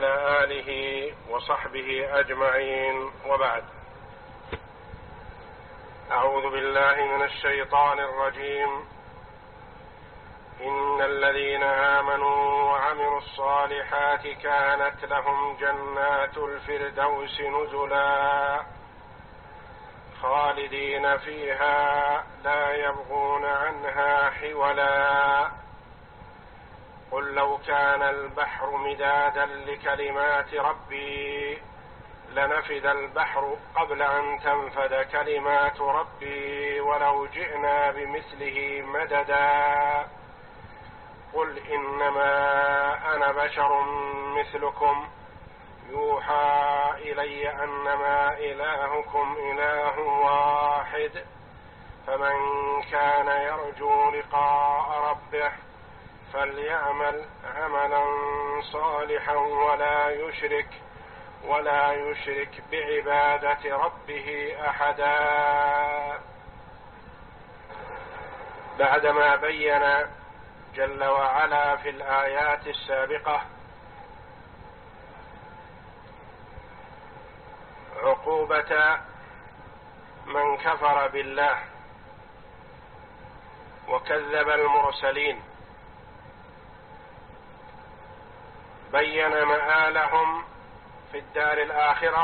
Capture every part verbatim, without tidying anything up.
وعلى آله وصحبه أجمعين، وبعد. أعوذ بالله من الشيطان الرجيم. إن الذين آمنوا وعملوا الصالحات كانت لهم جنات الفردوس نزلا خالدين فيها لا يبغون عنها حولا. قل لو كان البحر مدادا لكلمات ربي لنفد البحر قبل أن تنفد كلمات ربي ولو جئنا بمثله مددا. قل إنما أنا بشر مثلكم يوحى إلي أنما إلهكم إله واحد، فمن كان يرجو لقاء ربه فليعمل عملا صالحا ولا يشرك ولا يشرك بعبادة ربه أحدا. بعدما بين جل وعلا في الآيات السابقة عقوبة من كفر بالله وكذب المرسلين، بين مآلهم في الدار الآخرة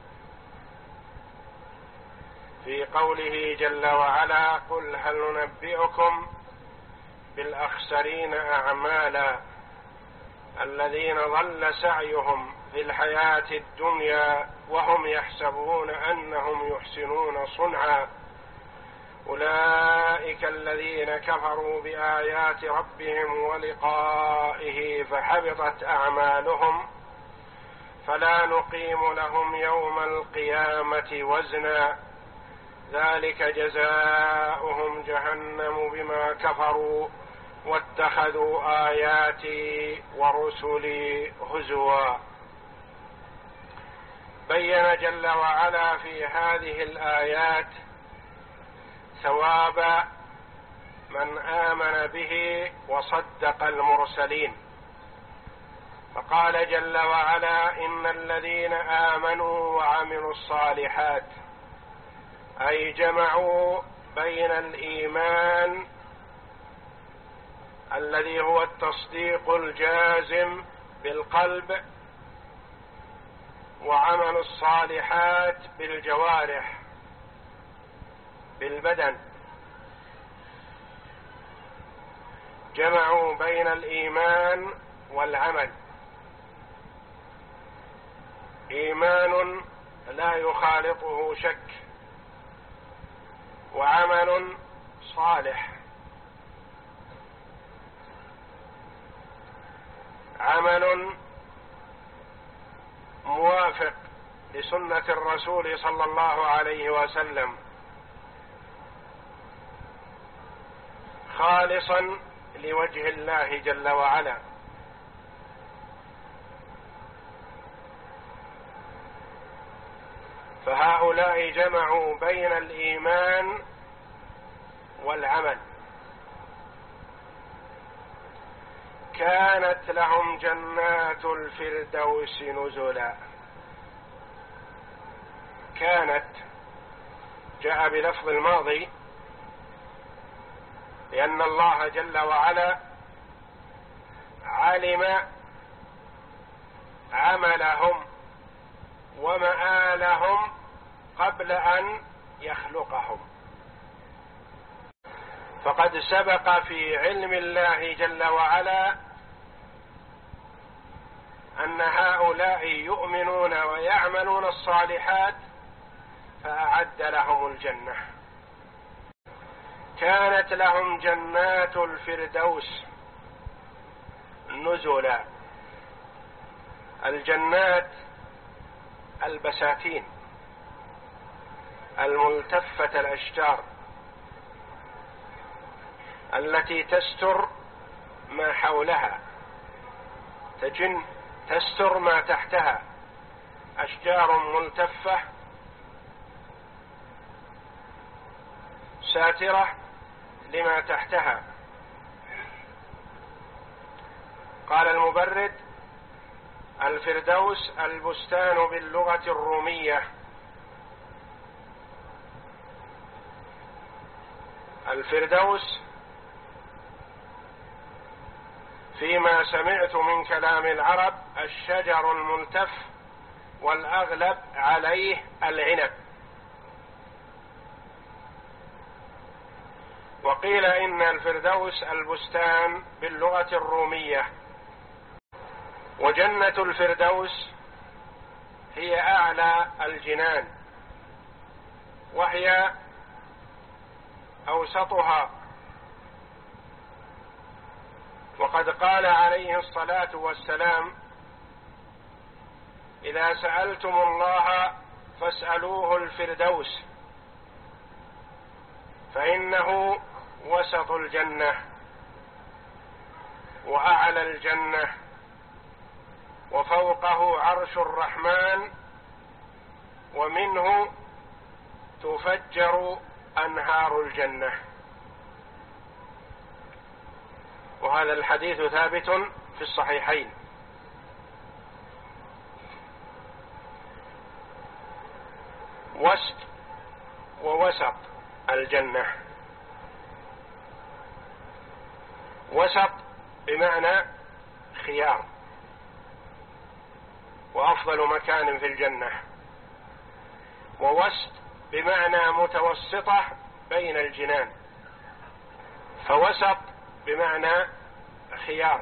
في قوله جل وعلا: قل هل ننبئكم بالأخسرين أعمالا الذين ضل سعيهم في الحياة الدنيا وهم يحسبون أنهم يحسنون صنعا أولئك الذين كفروا بآيات ربهم ولقائه فحبطت أعمالهم فلا نقيم لهم يوم القيامة وزنا ذلك جزاؤهم جهنم بما كفروا واتخذوا آياتي ورسلي هزوا. بين جل وعلا في هذه الآيات ثواب من آمن به وصدق المرسلين، فقال جل وعلا: إن الذين آمنوا وعملوا الصالحات، أي جمعوا بين الإيمان الذي هو التصديق الجازم بالقلب وعمل الصالحات بالجوارح بالبدن. جمعوا بين الإيمان والعمل، إيمان لا يخالطه شك، وعمل صالح، عمل موافق لسنة الرسول صلى الله عليه وسلم، خالصا لوجه الله جل وعلا. فهؤلاء جمعوا بين الإيمان والعمل. كانت لهم جنات الفردوس نزلا. كانت جاء بلفظ الماضي لأن الله جل وعلا علم عملهم ومآلهم قبل أن يخلقهم، فقد سبق في علم الله جل وعلا أن هؤلاء يؤمنون ويعملون الصالحات فأعد لهم الجنة. كانت لهم جنات الفردوس نزلا. الجنات البساتين الملتفة الأشجار التي تستر ما حولها، تجن تستر ما تحتها، أشجار ملتفة ساترة لما تحتها. قال المبرد: الفردوس البستان باللغة الرومية. الفردوس فيما سمعت من كلام العرب الشجر الملتف، والأغلب عليه العنب. وقيل إن الفردوس البستان باللغة الرومية. وجنة الفردوس هي أعلى الجنان، وهي أوسطها. وقد قال عليه الصلاة والسلام: إذا سألتم الله فاسألوه الفردوس، فإنه وسط الجنة وأعلى الجنة، وفوقه عرش الرحمن، ومنه تفجر أنهار الجنة. وهذا الحديث ثابت في الصحيحين. وسط ووسط الجنة. وسط بمعنى خيار وأفضل مكان في الجنة، ووسط بمعنى متوسطة بين الجنان. فوسط بمعنى خيار.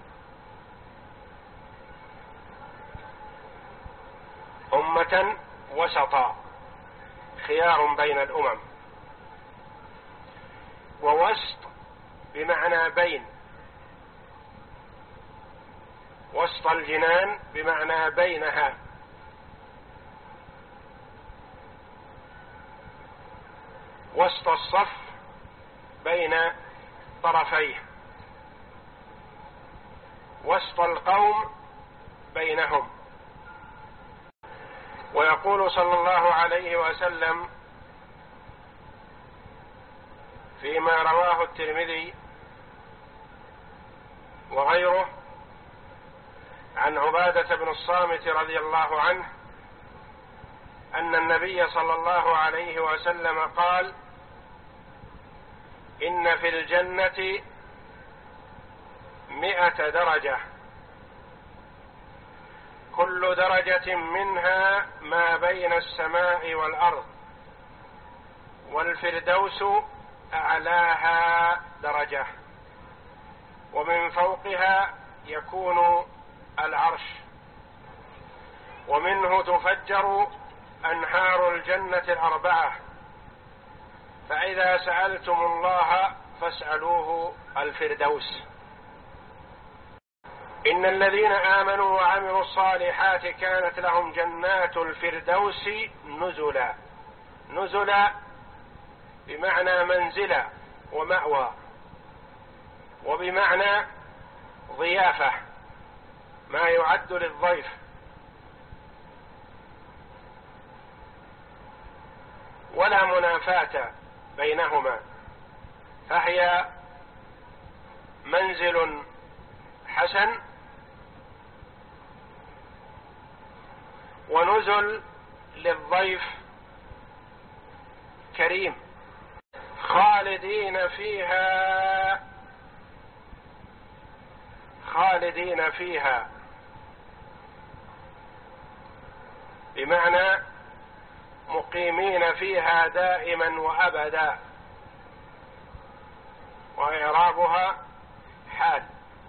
أمة وسطا، خيار بين الأمم. ووسط بمعنى بين، وسط الجنان بمعنى بينها. وسط الصف بين طرفيه. وسط القوم بينهم. ويقول صلى الله عليه وسلم فيما رواه الترمذي وغيره عن عبادة بن الصامت رضي الله عنه أن النبي صلى الله عليه وسلم قال: إن في الجنة مئة درجة، كل درجة منها ما بين السماء والأرض، والفردوس أعلاها درجة، ومن فوقها يكون العرش، ومنه تفجر أنهار الجنة الأربعة، فإذا سألتم الله فاسألوه الفردوس. إن الذين آمنوا وعملوا الصالحات كانت لهم جنات الفردوس نزلا. نزلا بمعنى منزلا ومأوى، وبمعنى ضيافة، ما يعد للضيف. ولا منافاة بينهما، فهي منزل حسن ونزل للضيف كريم. خالدين فيها، خالدين فيها بمعنى مقيمين فيها دائما وأبدا، وإعرابها حال.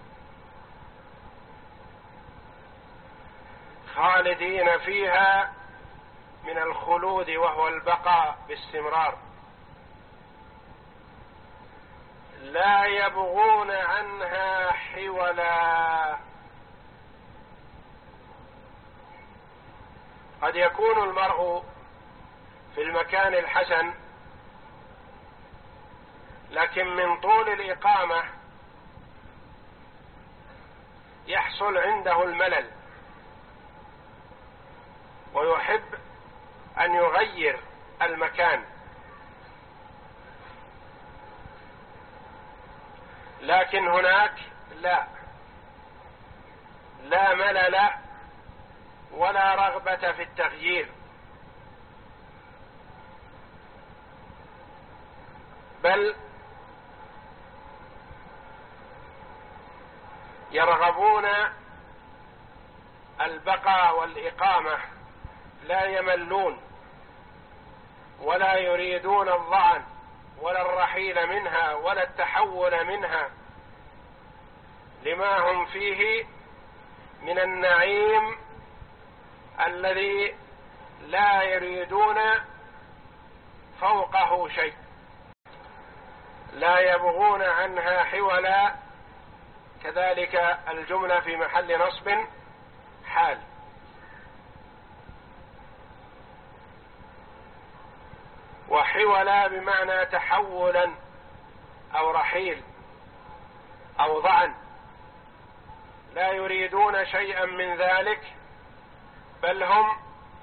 خالدين فيها من الخلود وهو البقاء باستمرار، لا يبغون عنها حولا. قد يكون المرء في المكان الحسن، لكن من طول الإقامة يحصل عنده الملل، ويحب أن يغير المكان. لكن هناك لا لا ملل ولا رغبة في التغيير، بل يرغبون البقاء والإقامة، لا يملون ولا يريدون الظعن ولا الرحيل منها ولا التحول منها، لما هم فيه من النعيم الذي لا يريدون فوقه شيء، لا يبغون عنها حولا. كذلك الجملة في محل نصب حال. وحولا بمعنى تحولا أو رحيل أو ضعن، لا يريدون شيئا من ذلك، بل هم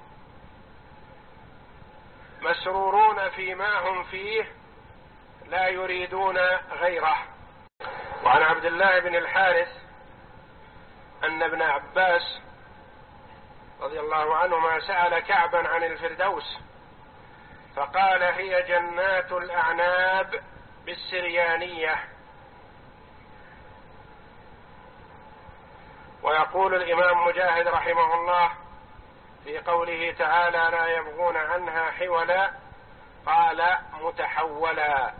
مسرورون فيما هم فيه، لا يريدون غيره. وعن عبد الله بن الحارث أن ابن عباس رضي الله عنهما سأل كعبا عن الفردوس فقال: هي جنات الأعناب بالسريانية. ويقول الإمام مجاهد رحمه الله في قوله تعالى: لا يبغون عنها حولا، قال: متحولا.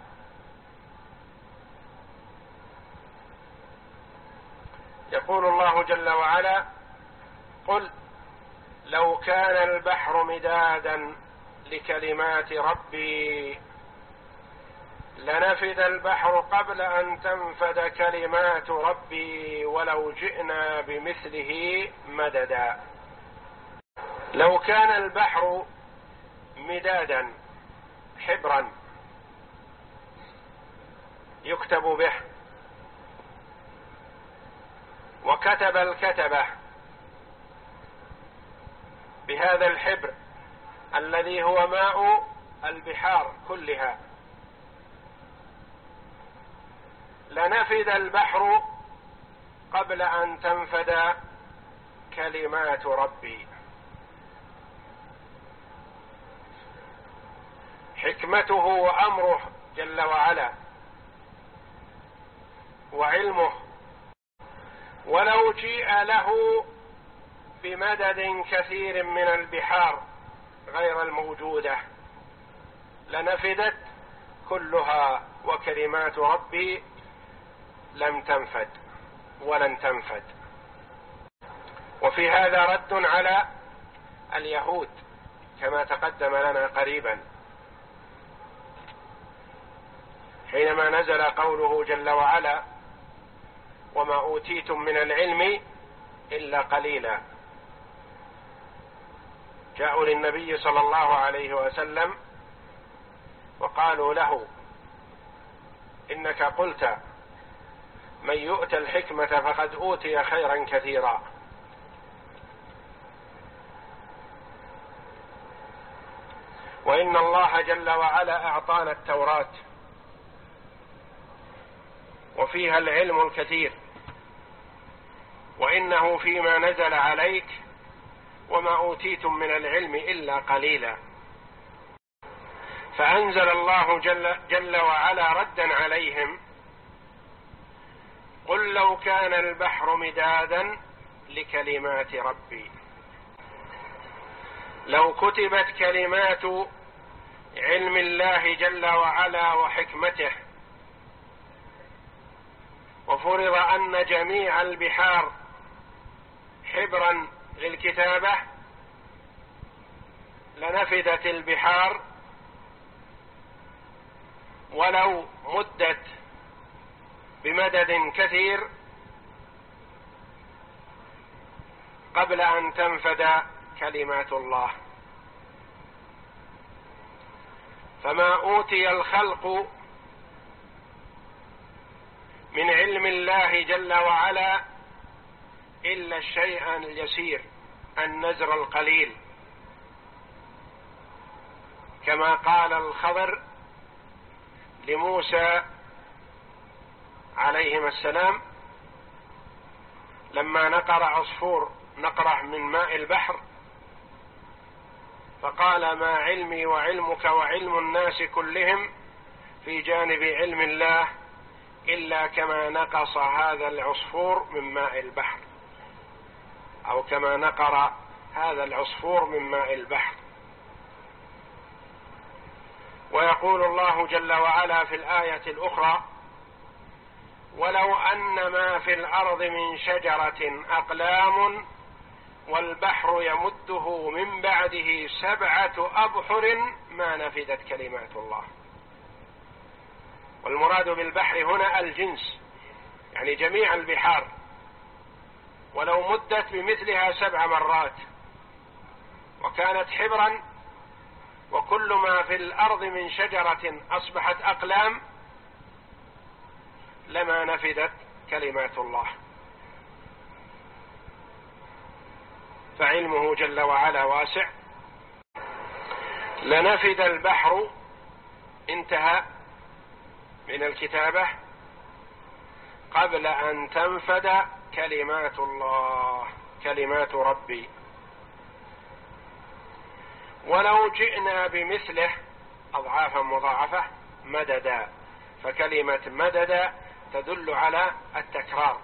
يقول الله جل وعلا: قل لو كان البحر مدادا لكلمات ربي لنفد البحر قبل أن تنفد كلمات ربي ولو جئنا بمثله مددا. لو كان البحر مدادا، حبرا يكتب به، وكتب الكتبة بهذا الحبر الذي هو ماء البحار كلها، لنفد البحر قبل أن تنفد كلمات ربي. حكمته وأمره جل وعلا وعلمه، ولو جيء له بمدد كثير من البحار غير الموجودة لنفدت كلها، وكلمات ربي لم تنفد ولن تنفد. وفي هذا رد على اليهود كما تقدم لنا قريبا، حينما نزل قوله جل وعلا: وما أوتيتم من العلم إلا قليلا. جاءوا للنبي صلى الله عليه وسلم وقالوا له: إنك قلت من يؤتى الحكمة فقد أوتي خيرا كثيرا. وإن الله جل وعلا أعطانا التوراة وفيها العلم الكثير، وإنه فيما نزل عليك وما أوتيتم من العلم إلا قليلا. فأنزل الله جل, جل وعلا ردا عليهم: قل لو كان البحر مدادا لكلمات ربي. لو كتبت كلمات علم الله جل وعلا وحكمته، وفرض أن جميع البحار حبرا للكتابة، لنفدت البحار ولو مدت بمدد كثير قبل أن تنفد كلمات الله. فما أوتي الخلق من علم الله جل وعلا إلا الشيء اليسير، النزر القليل، كما قال الخضر لموسى عليهما السلام لما نقر عصفور نقرة من ماء البحر، فقال: ما علمي وعلمك وعلم الناس كلهم في جانب علم الله إلا كما نقص هذا العصفور من ماء البحر، أو كما نقر هذا العصفور من ماء البحر. ويقول الله جل وعلا في الآية الأخرى: ولو أن ما في الأرض من شجرة أقلام والبحر يمده من بعده سبعة أبحر ما نفدت كلمات الله. والمراد بالبحر هنا الجنس، يعني جميع البحار، ولو مدت بمثلها سبع مرات وكانت حبرا، وكل ما في الأرض من شجرة أصبحت أقلام لما نفدت كلمات الله. فعلمه جل وعلا واسع. لنفد البحر، انتهى من الكتابة قبل أن تنفد كلمات الله، كلمات ربي. ولو جئنا بمثله أضعافا مضاعفة مددا، فكلمة مددا تدل على التكرار.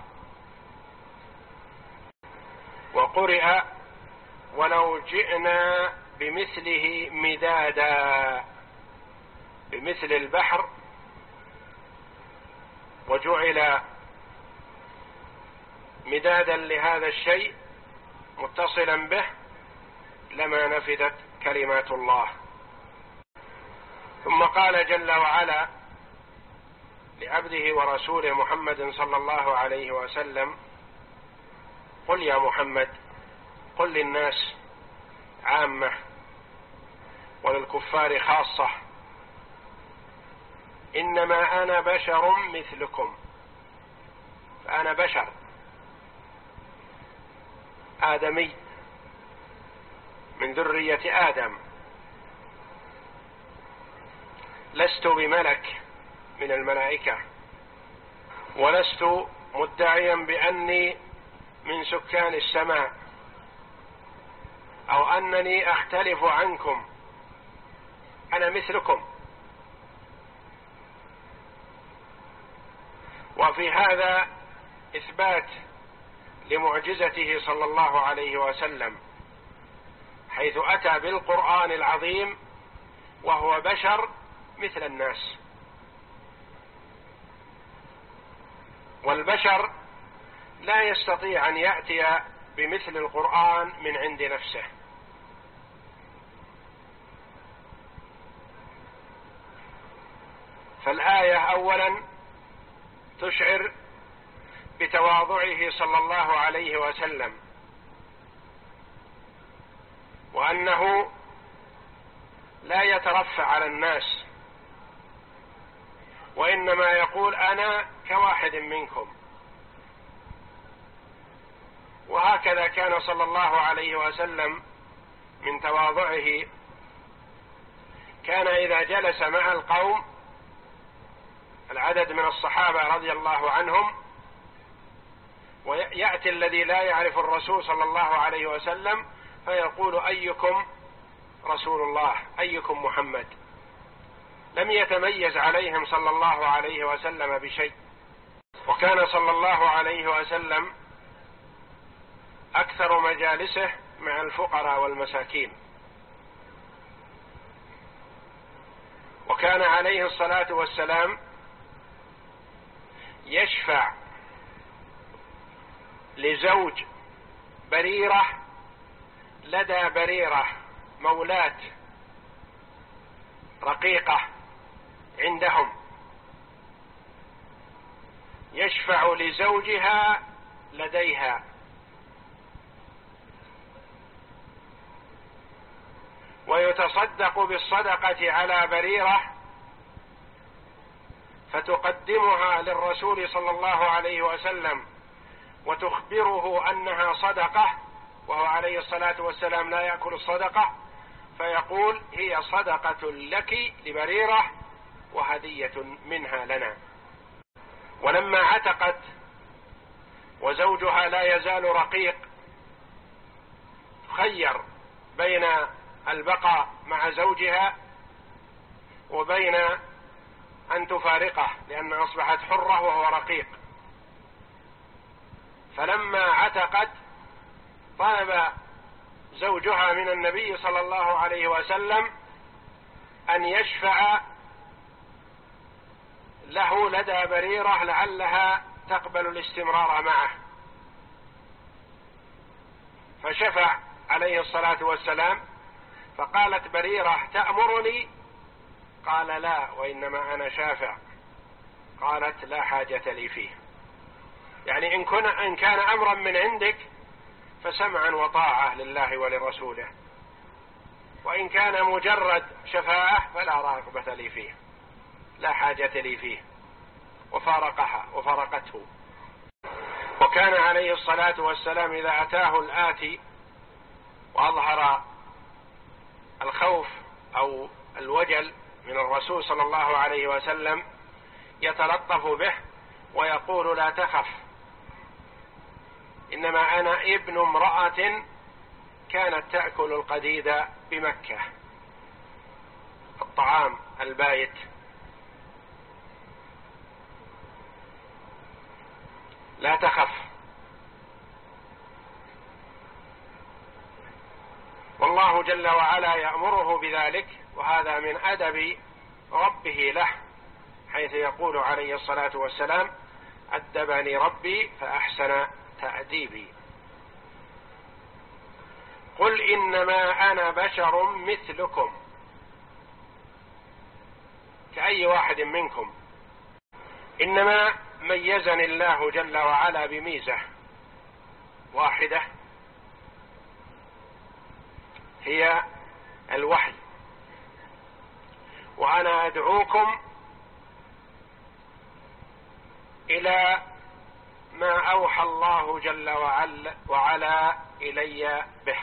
وقرئ ولو جئنا بمثله مدادا، بمثل البحر، وجعل مدادا لهذا الشيء متصلا به لما نفدت كلمات الله. ثم قال جل وعلا لعبده ورسوله محمد صلى الله عليه وسلم: قل يا محمد، قل للناس عامة وللكفار خاصة: إنما أنا بشر مثلكم. فأنا بشر آدمي من ذرية آدم، لست بملك من الملائكة، ولست مدعيا بأني من سكان السماء أو أنني أختلف عنكم، أنا مثلكم. وفي هذا إثبات لمعجزته صلى الله عليه وسلم، حيث أتى بالقرآن العظيم وهو بشر مثل الناس. والبشر لا يستطيع أن يأتي بمثل القرآن من عند نفسه، فالآية أولا تشعر بتواضعه صلى الله عليه وسلم، وأنه لا يترفع على الناس، وإنما يقول أنا كواحد منكم. وهكذا كان صلى الله عليه وسلم من تواضعه، كان إذا جلس مع القوم العدد من الصحابة رضي الله عنهم، ويأتي الذي لا يعرف الرسول صلى الله عليه وسلم فيقول: أيكم رسول الله، أيكم محمد. لم يتميز عليهم صلى الله عليه وسلم بشيء. وكان صلى الله عليه وسلم أكثر مجالسه مع الفقراء والمساكين، وكان عليه الصلاة والسلام يشفع لزوج بريرة لدى بريرة مولاة رقيقة عندهم، يشفع لزوجها لديها، ويتصدق بالصدقة على بريرة فتقدمها للرسول صلى الله عليه وسلم وتخبره أنها صدقة، وهو عليه الصلاة والسلام لا يأكل الصدقة، فيقول: هي صدقة لك لبريرة وهدية منها لنا. ولما عتقت وزوجها لا يزال رقيق تخير بين البقاء مع زوجها وبين أن تفارقه، لأن أصبحت حرة وهو رقيق. فلما عتقت طلب زوجها من النبي صلى الله عليه وسلم أن يشفع له لدى بريرة لعلها تقبل الاستمرار معه، فشفع عليه الصلاة والسلام. فقالت بريرة: تأمرني؟ قال: لا، وإنما أنا شافع. قالت: لا حاجة لي فيه. يعني إن, كن إن كان أمرا من عندك فسمعا وطاعة لله ولرسوله، وإن كان مجرد شفاعة فلا رغبة لي فيه، لا حاجة لي فيه. وفارقها وفارقته. وكان عليه الصلاة والسلام إذا أتاه الآتي وأظهر الخوف أو الوجل من الرسول صلى الله عليه وسلم يتلطف به ويقول: لا تخف، إنما أنا ابن امرأة كانت تأكل القديد بمكة، الطعام البايت. لا تخف. والله جل وعلا يأمره بذلك، وهذا من أدب ربه له، حيث يقول عليه الصلاة والسلام: أدبني ربي فأحسن تأديبي. قل إنما أنا بشر مثلكم، كأي واحد منكم، إنما ميزني الله جل وعلا بميزة واحدة هي الوحي، وأنا أدعوكم إلى ما أوحى الله جل وعلا, وعلا إلي به.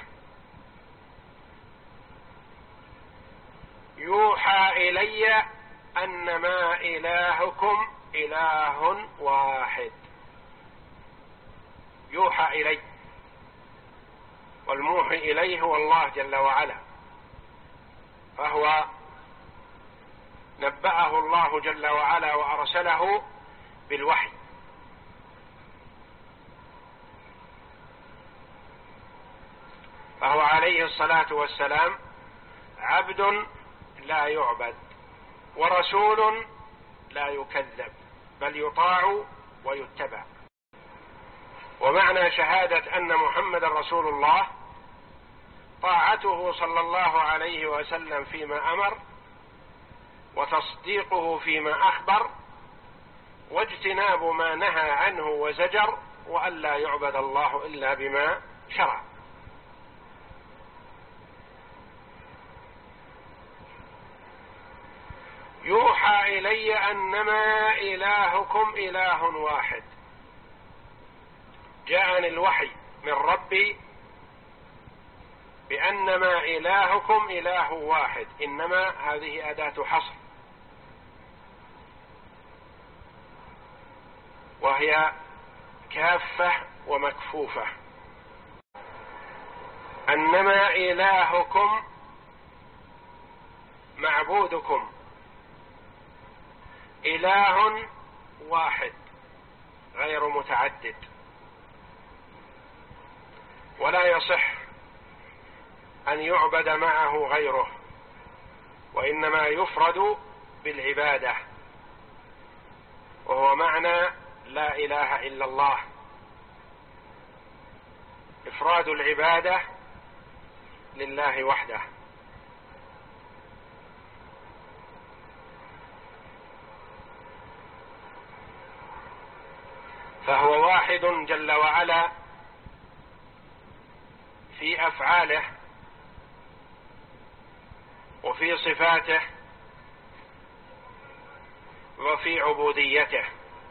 يوحى إلي أنما إلهكم إله واحد. يوحى إلي، والموحي إليه هو الله جل وعلا، فهو نبأه الله جل وعلا وأرسله بالوحي. فهو عليه الصلاة والسلام عبد لا يعبد، ورسول لا يكذب، بل يطاع ويتبع. ومعنى شهادة أن محمد رسول الله طاعته صلى الله عليه وسلم فيما أمر، وتصديقه فيما أخبر، واجتناب ما نهى عنه وزجر، وأن لا يعبد الله إلا بما شرع. يوحى إلي أنما إلهكم إله واحد. جاءني الوحي من ربي بأنما إلهكم إله واحد. إنما هذه أداة حصر، وهي كافة ومكفوفة. أنما إلهكم معبودكم إله واحد غير متعدد، ولا يصح أن يعبد معه غيره، وإنما يفرد بالعبادة، وهو معنى لا إله إلا الله، إفراد العبادة لله وحده. فهو واحد جل وعلا في أفعاله وفي صفاته وفي عبوديته،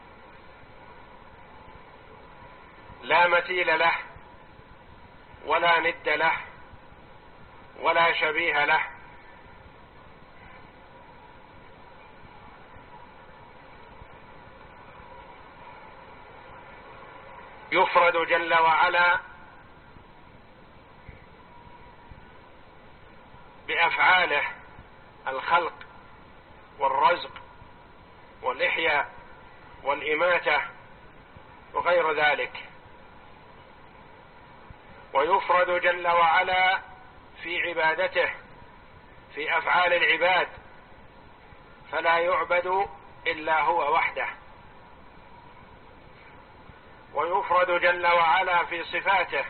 لا مثيل له ولا ند له ولا شبيه له. يفرد جل وعلا بأفعاله الخلق والرزق والإحياء والإماتة وغير ذلك، ويفرد جل وعلا في عبادته في أفعال العباد، فلا يعبد إلا هو وحده. ويفرد جل وعلا في صفاته،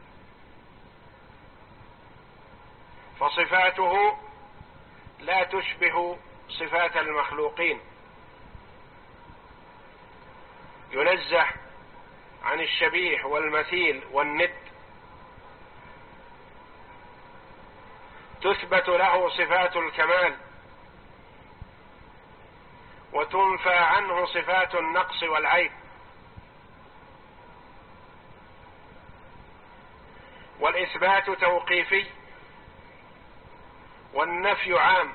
فصفاته لا تشبه صفات المخلوقين، ينزه عن الشبيه والمثيل والند، تثبت له صفات الكمال وتنفى عنه صفات النقص والعيب. والإثبات توقيفي والنفي عام،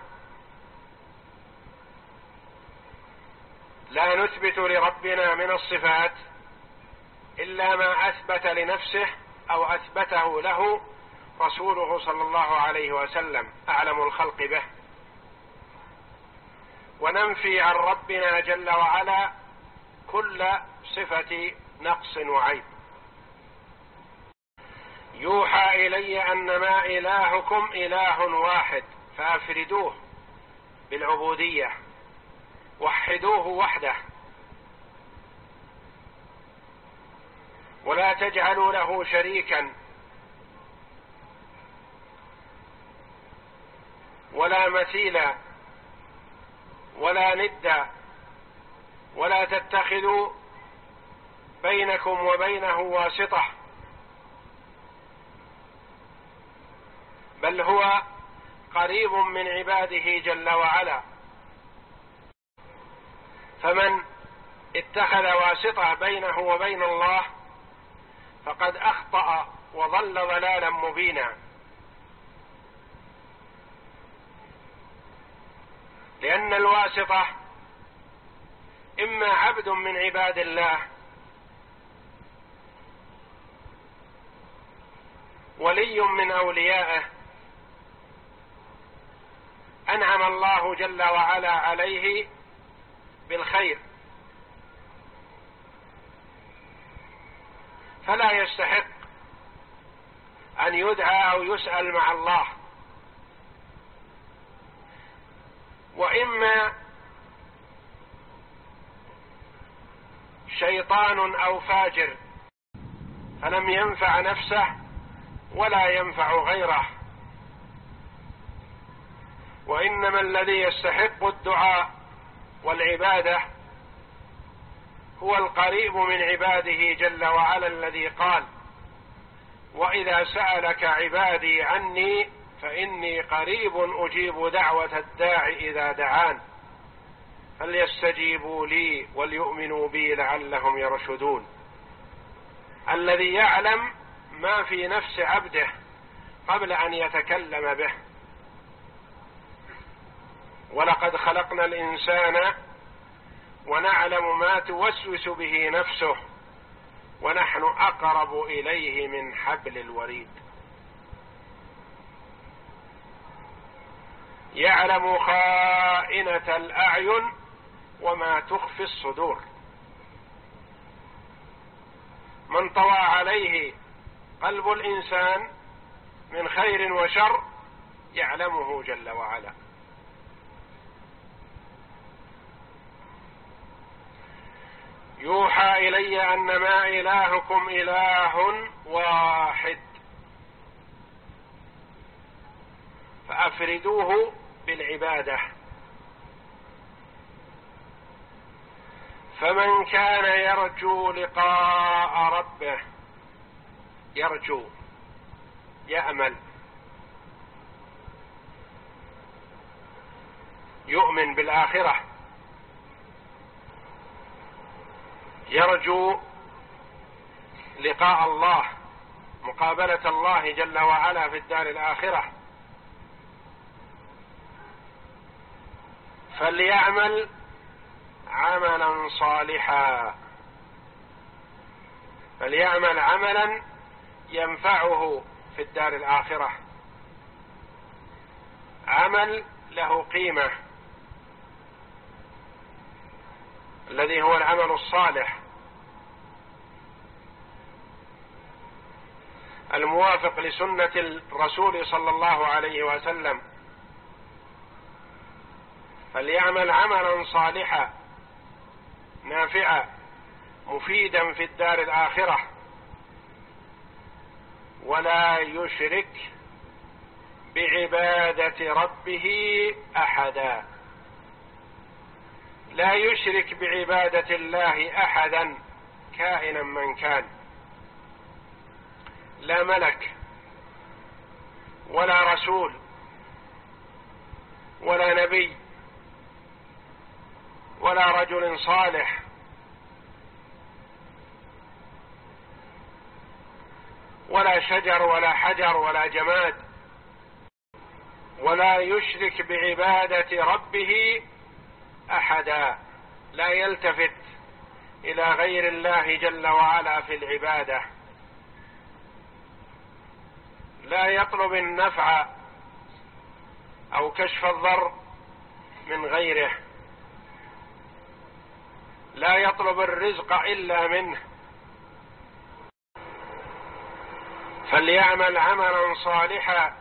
لا نثبت لربنا من الصفات إلا ما أثبت لنفسه أو أثبته له رسوله صلى الله عليه وسلم أعلم الخلق به، وننفي عن ربنا جل وعلا كل صفة نقص وعيب. يوحى إلي أنما إلهكم إله واحد فأفردوه بالعبودية، وحدوه وحده، ولا تجعلوا له شريكا ولا مثيلا ولا ندا، ولا تتخذوا بينكم وبينه واسطة، بل هو قريب من عباده جل وعلا. فمن اتخذ واسطة بينه وبين الله فقد أخطأ وضل ضلالا مبينا، لأن الواسطة إما عبد من عباد الله، ولي من أوليائه أنعم الله جل وعلا عليه بالخير فلا يستحق أن يدعى أو يسأل مع الله، وإما شيطان أو فاجر فلم ينفع نفسه ولا ينفع غيره، وإنما الذي يستحق الدعاء والعبادة هو القريب من عباده جل وعلا، الذي قال: وإذا سألك عبادي عني فإني قريب أجيب دعوة الداع إذا دعان فليستجيبوا لي وليؤمنوا بي لعلهم يرشدون. الذي يعلم ما في نفس عبده قبل أن يتكلم به. ولقد خلقنا الإنسان ونعلم ما توسوس به نفسه ونحن أقرب إليه من حبل الوريد. يعلم خائنة الأعين وما تخفي الصدور. من طوى عليه قلب الإنسان من خير وشر يعلمه جل وعلا. يوحى إلي أنما إلهكم إله واحد فأفردوه بالعبادة. فمن كان يرجو لقاء ربه، يرجو يأمل يؤمن بالآخرة، يرجو لقاء الله، مقابلة الله جل وعلا في الدار الآخرة، فليعمل عملا صالحا، فليعمل عملا ينفعه في الدار الآخرة. عمل له قيمة، الذي هو العمل الصالح الموافق لسنة الرسول صلى الله عليه وسلم، فليعمل عملا صالحا نافعا مفيدا في الدار الآخرة، ولا يشرك بعبادة ربه أحدا. لا يشرك بعبادة الله أحدا كائنا من كان، لا ملك ولا رسول ولا نبي ولا رجل صالح ولا شجر ولا حجر ولا جماد، ولا يشرك بعبادة ربه أحدا. لا يلتفت إلى غير الله جل وعلا في العبادة، لا يطلب النفع أو كشف الضر من غيره، لا يطلب الرزق إلا منه، فليعمل عملا صالحا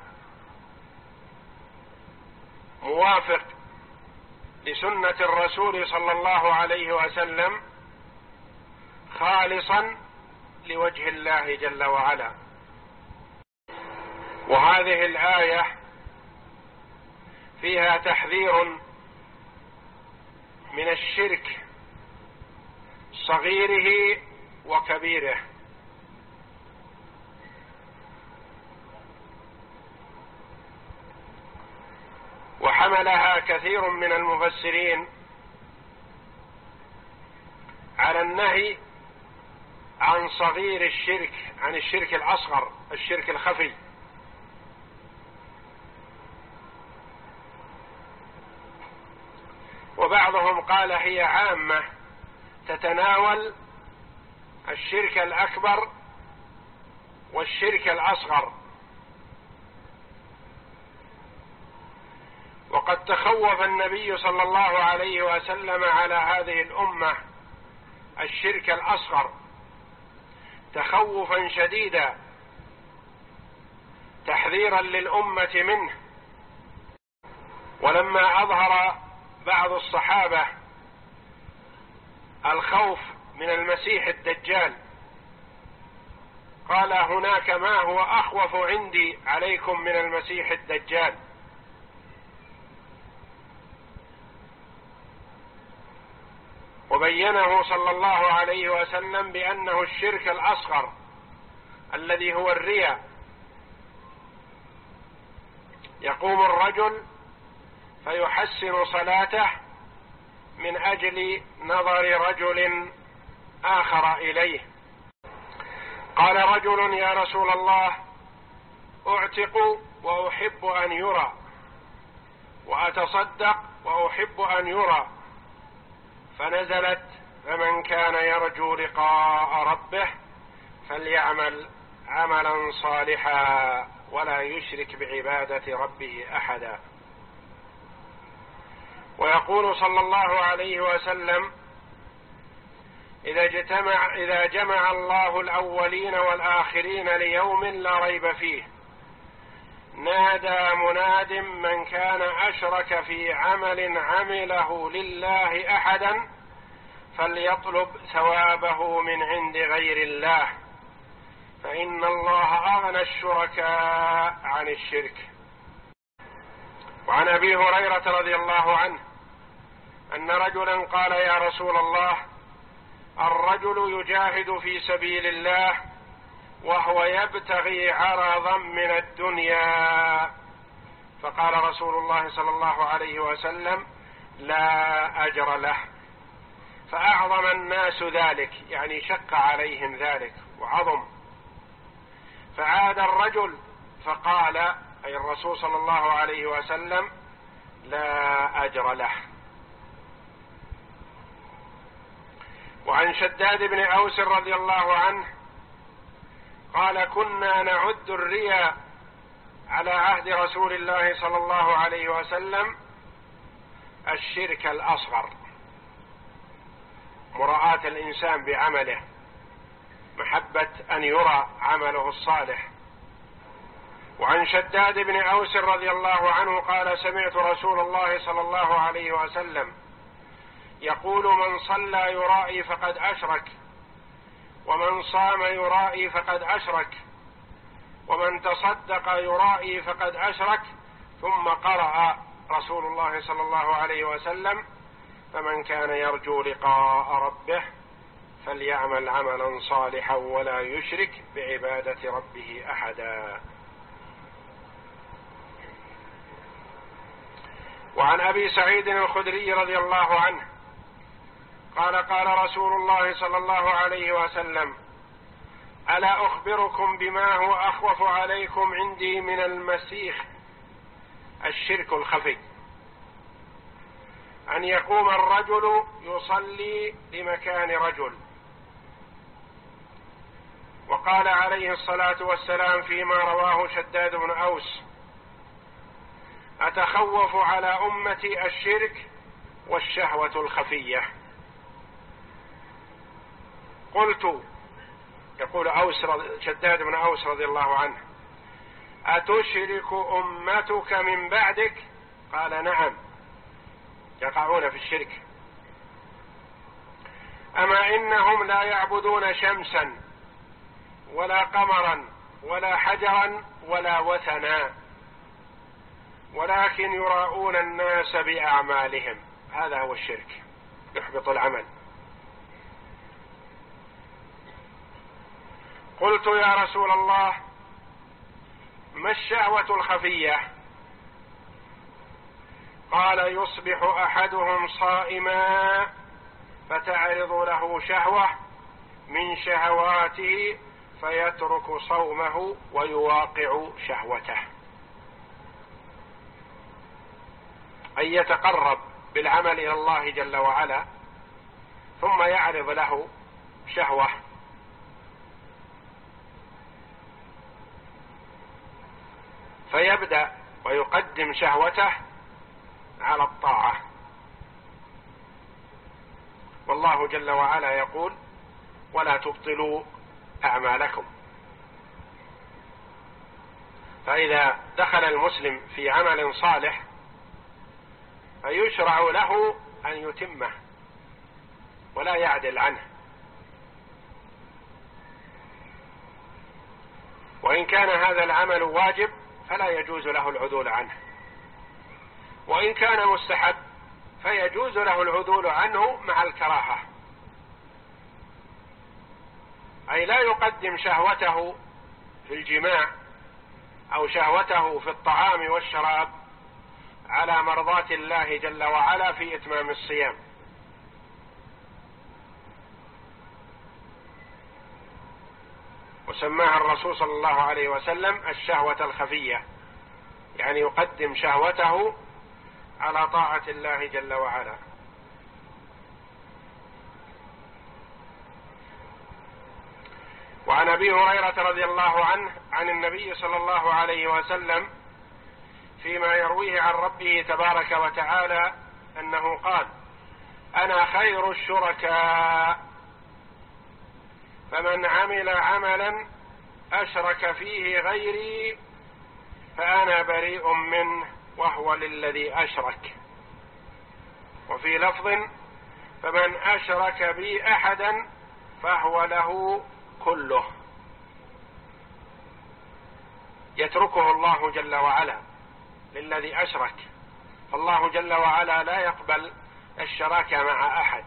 موافق لسنة الرسول صلى الله عليه وسلم خالصا لوجه الله جل وعلا. وهذه الآية فيها تحذير من الشرك صغيره وكبيره، وحملها كثير من المفسرين على النهي عن صغير الشرك، عن الشرك الأصغر، الشرك الخفي. وبعضهم قال هي عامة تتناول الشرك الأكبر والشرك الأصغر، وقد تخوف النبي صلى الله عليه وسلم على هذه الأمة الشرك الأصغر تخوفا شديدا تحذيرا للأمة منه. ولما أظهر بعض الصحابة الخوف من المسيح الدجال قال هناك ما هو أخوف عندي عليكم من المسيح الدجال، وبينه صلى الله عليه وسلم بأنه الشرك الأصغر الذي هو الرياء. يقوم الرجل فيحسن صلاته من أجل نظر رجل آخر إليه. قال رجل يا رسول الله أعتق وأحب أن يرى، وأتصدق وأحب أن يرى، فنزلت فمن كان يرجو لقاء ربه فليعمل عملا صالحا ولا يشرك بعبادة ربه أحدا. ويقول صلى الله عليه وسلم إذا جمع, إذا جمع الله الأولين والآخرين ليوم لا ريب فيه نادى مناد من كان أشرك في عمل عمله لله أحدا فليطلب ثوابه من عند غير الله فإن الله أغنى الشركاء عن الشرك. وعن أبي هريرة رضي الله عنه أن رجلا قال يا رسول الله الرجل يجاهد في سبيل الله وهو يبتغي عرضا من الدنيا، فقال رسول الله صلى الله عليه وسلم لا أجر له. فأعظم الناس ذلك، يعني شق عليهم ذلك وعظم. فعاد الرجل فقال أي الرسول صلى الله عليه وسلم لا أجر له. وعن شداد بن أوس رضي الله عنه قال كنا نعد الرياء على عهد رسول الله صلى الله عليه وسلم الشرك الأصغر، مراءة الإنسان بعمله، محبة أن يرى عمله الصالح. وعن شداد بن أوس رضي الله عنه قال: سمعت رسول الله صلى الله عليه وسلم يقول: من صلى يرائي فقد أشرك، ومن صام يرائي فقد أشرك، ومن تصدق يرائي فقد أشرك. ثم قرأ رسول الله صلى الله عليه وسلم: فمن كان يرجو لقاء ربه فليعمل عملا صالحا ولا يشرك بعبادة ربه أحدا. وعن أبي سعيد الخدري رضي الله عنه قال: قال رسول الله صلى الله عليه وسلم: ألا أخبركم بما هو أخوف عليكم عندي من المسيح الشرك الخفي، أن يقوم الرجل يصلي لمكان رجل. وقال عليه الصلاة والسلام فيما رواه شداد بن أوس: أتخوف على أمتي الشرك والشهوة الخفية. قلت، يقول أوس شداد بن أوس رضي الله عنه: أتشرك أمتك من بعدك؟ قال: نعم، يقعون في الشرك. أما إنهم لا يعبدون شمسا ولا قمرا ولا حجرا ولا وثنا، ولكن يراءون الناس بأعمالهم. هذا هو الشرك، يحبط العمل. قلت: يا رسول الله، ما الشهوة الخفية؟ قال: يصبح أحدهم صائما فتعرض له شهوة من شهواته فيترك صومه ويواقع شهوته، أي يتقرب بالعمل إلى الله جل وعلا ثم يعرض له شهوة، فيبدأ ويقدم شهوته على الطاعة. والله جل وعلا يقول: ولا تبطلوا أعمالكم. فإذا دخل المسلم في عمل صالح فيشرع له أن يتمه ولا يعدل عنه، وإن كان هذا العمل واجب فلا يجوز له العدول عنه، وإن كان مستحب فيجوز له العدول عنه مع الكراهة، أي لا يقدم شهوته في الجماع أو شهوته في الطعام والشراب على مرضاة الله جل وعلا في إتمام الصيام. وسماها الرسول صلى الله عليه وسلم الشهوة الخفية، يعني يقدم شهوته على طاعة الله جل وعلا. وعن أبي هريرة رضي الله عنه عن النبي صلى الله عليه وسلم فيما يرويه عن ربه تبارك وتعالى أنه قال: أنا خير الشركاء، فمن عمل عملا أشرك فيه غيري فأنا بريء منه وهو للذي أشرك. وفي لفظ: فمن أشرك بي أحدا فهو له كله. يتركه الله جل وعلا للذي أشرك، فالله جل وعلا لا يقبل الشراك مع أحد.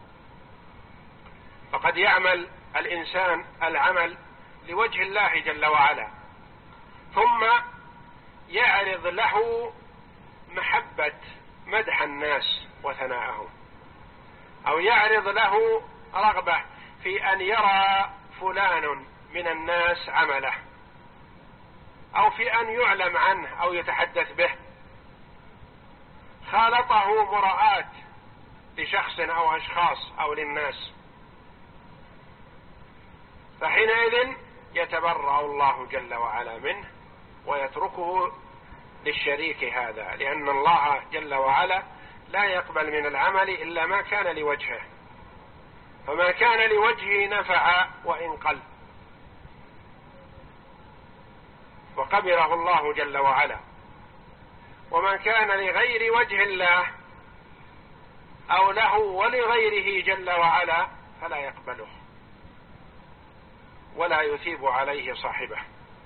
فقد يعمل الإنسان العمل لوجه الله جل وعلا ثم يعرض له محبة مدح الناس وثناءهم، أو يعرض له رغبة في أن يرى فلان من الناس عمله، أو في أن يعلم عنه أو يتحدث به، خالطه مراءة لشخص أو أشخاص أو للناس، فحينئذ يتبرأ الله جل وعلا منه ويتركه للشريك هذا، لأن الله جل وعلا لا يقبل من العمل إلا ما كان لوجهه، فما كان لوجهه نفع وإن قل، وقبله الله جل وعلا، وما كان لغير وجه الله أو له ولغيره جل وعلا فلا يقبله ولا يثيب عليه صاحبه.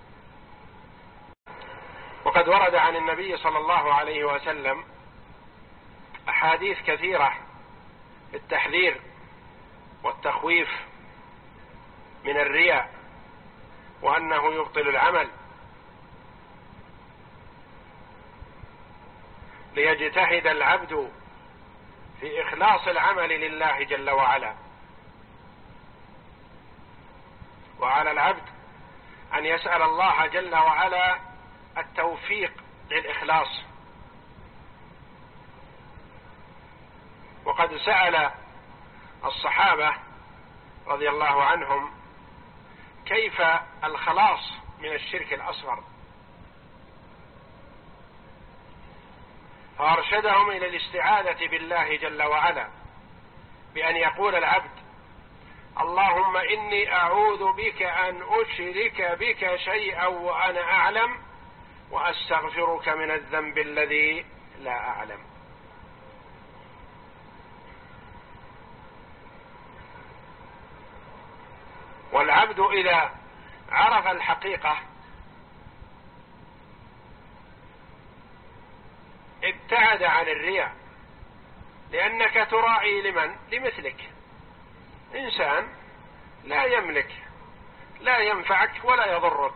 وقد ورد عن النبي صلى الله عليه وسلم أحاديث كثيرة بالتحذير والتخويف من الرياء، وأنه يبطل العمل، ليجتهد العبد في إخلاص العمل لله جل وعلا. وعلى العبد أن يسأل الله جل وعلا التوفيق للإخلاص. وقد سأل الصحابة رضي الله عنهم كيف الخلاص من الشرك الأصغر، فأرشدهم إلى الاستعاذة بالله جل وعلا بأن يقول العبد: اللهم إني أعوذ بك أن أشرك بك شيئا وأنا أعلم، وأستغفرك من الذنب الذي لا أعلم. والعبد إذا عرف الحقيقة ابتعد عن الرياء، لأنك تراعي لمن؟ لمثلك، إنسان لا يملك، لا ينفعك ولا يضرك،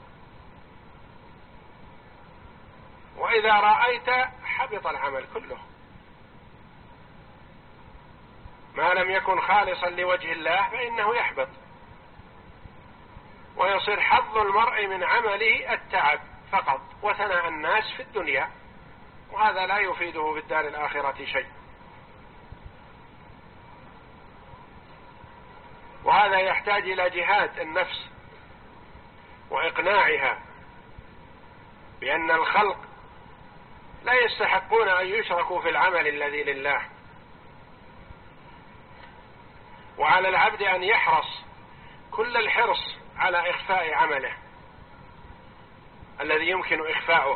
وإذا رأيت حبط العمل كله، ما لم يكن خالصا لوجه الله فإنه يحبط، ويصير حظ المرء من عمله التعب فقط وثناء الناس في الدنيا، وهذا لا يفيده في الدار الآخرة شيء. وهذا يحتاج إلى جهاد النفس وإقناعها بأن الخلق لا يستحقون أن يشركوا في العمل الذي لله. وعلى العبد أن يحرص كل الحرص على إخفاء عمله الذي يمكن إخفاؤه.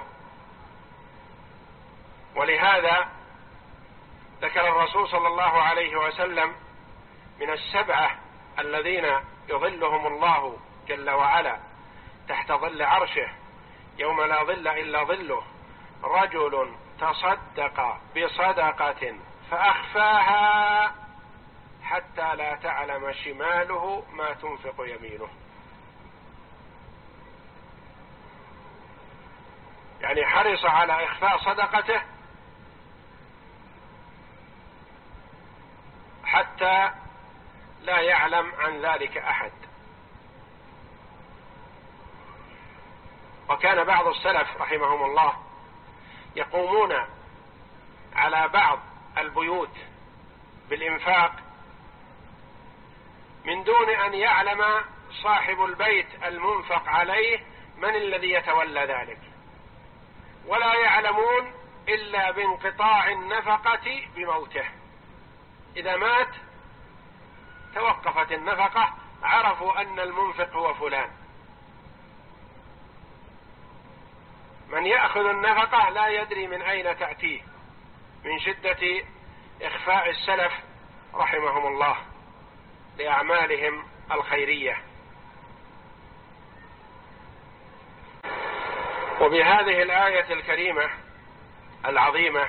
ولهذا ذكر الرسول صلى الله عليه وسلم من السبعة الذين يظلهم الله جل وعلا تحت ظل عرشه يوم لا ظل إلا ظله: رجل تصدق بصدقة فأخفاها حتى لا تعلم شماله ما تنفق يمينه. يعني حرص على إخفاء صدقته حتى لا يعلم عن ذلك أحد. وكان بعض السلف رحمهم الله يقومون على بعض البيوت بالإنفاق من دون أن يعلم صاحب البيت المنفق عليه من الذي يتولى ذلك، ولا يعلمون إلا بانقطاع النفقة بموته. إذا مات توقفت النفقة، عرفوا أن المنفق هو فلان. من يأخذ النفقة لا يدري من أين تأتيه من شدة إخفاء السلف رحمهم الله لأعمالهم الخيرية. وبهذه الآية الكريمة العظيمة: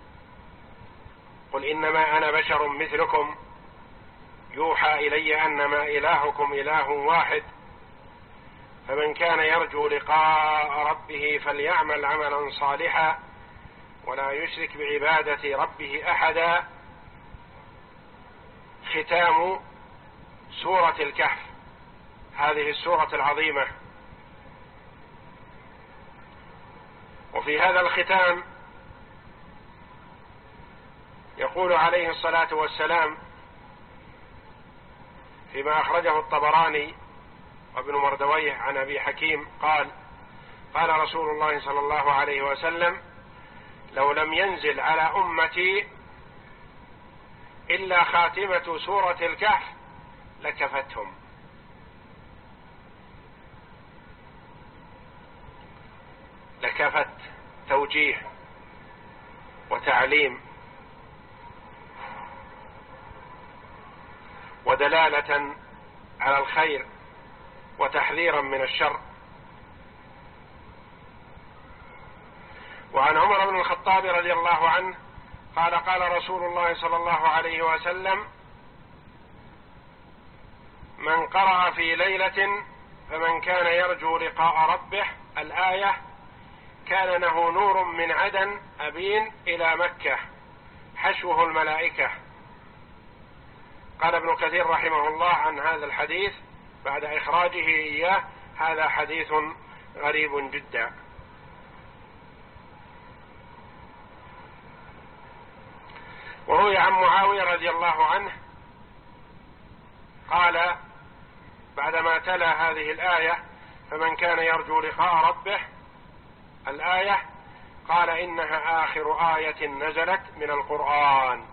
قل إنما أنا بشر مثلكم يوحى إلي أنما إلهكم إله واحد فمن كان يرجو لقاء ربه فليعمل عملا صالحا ولا يشرك بعبادة ربه أحدا. ختام سورة الكهف، هذه السورة العظيمة. وفي هذا الختام يقول عليه الصلاة والسلام فيما أخرجه الطبراني وابن مردويه عن أبي حكيم قال: قال رسول الله صلى الله عليه وسلم: لو لم ينزل على أمتي إلا خاتمة سورة الكهف لكفتهم. لكفت توجيه وتعليم ودلالة على الخير وتحذيرا من الشر. وعن عمر بن الخطاب رضي الله عنه قال: قال رسول الله صلى الله عليه وسلم: من قرأ في ليلة فمن كان يرجو لقاء ربه الآية كان له نور من عدن أبين إلى مكة حشوه الملائكة. قال ابن كثير رحمه الله عن هذا الحديث بعد إخراجه إياه: هذا حديث غريب جدا. وروي عن معاوية رضي الله عنه قال بعدما تلا هذه الآية: فمن كان يرجو لقاء ربه الآية، قال: إنها آخر آية نزلت من القرآن.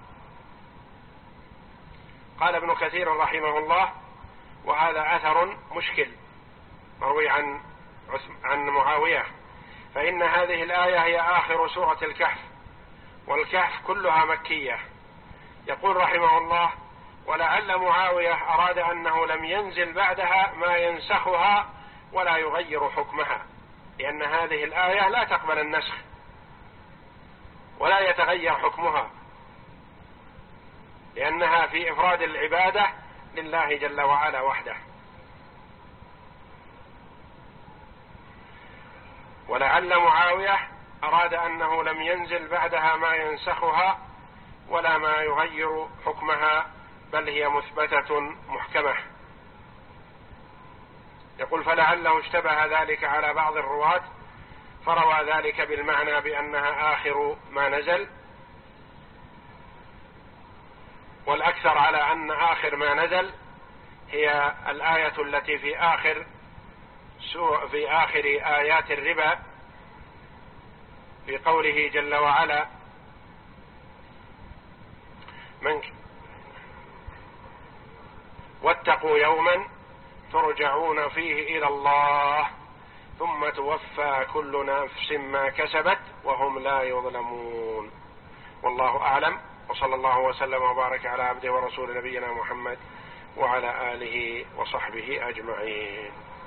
قال ابن كثير رحمه الله: وهذا أثر مشكل مروي عن عن معاوية، فإن هذه الآية هي آخر سورة الكهف، والكهف كلها مكية. يقول رحمه الله: ولعل معاوية أراد أنه لم ينزل بعدها ما ينسخها ولا يغير حكمها، لأن هذه الآية لا تقبل النسخ ولا يتغير حكمها، لأنها في إفراد العبادة لله جل وعلا وحده. ولعل معاوية أراد أنه لم ينزل بعدها ما ينسخها ولا ما يغير حكمها، بل هي مثبتة محكمة. يقول: فلعله اشتبه ذلك على بعض الرواة فروى ذلك بالمعنى بأنها آخر ما نزل، والأكثر على أن آخر ما نزل هي الآية التي في آخر في آخر آيات الربا، في قوله جل وعلا: من واتقوا يوما ترجعون فيه إلى الله ثم توفى كل نفس ما كسبت وهم لا يظلمون. والله أعلم، وصلى الله وسلم وبارك على عبده ورسول نبينا محمد وعلى آله وصحبه أجمعين.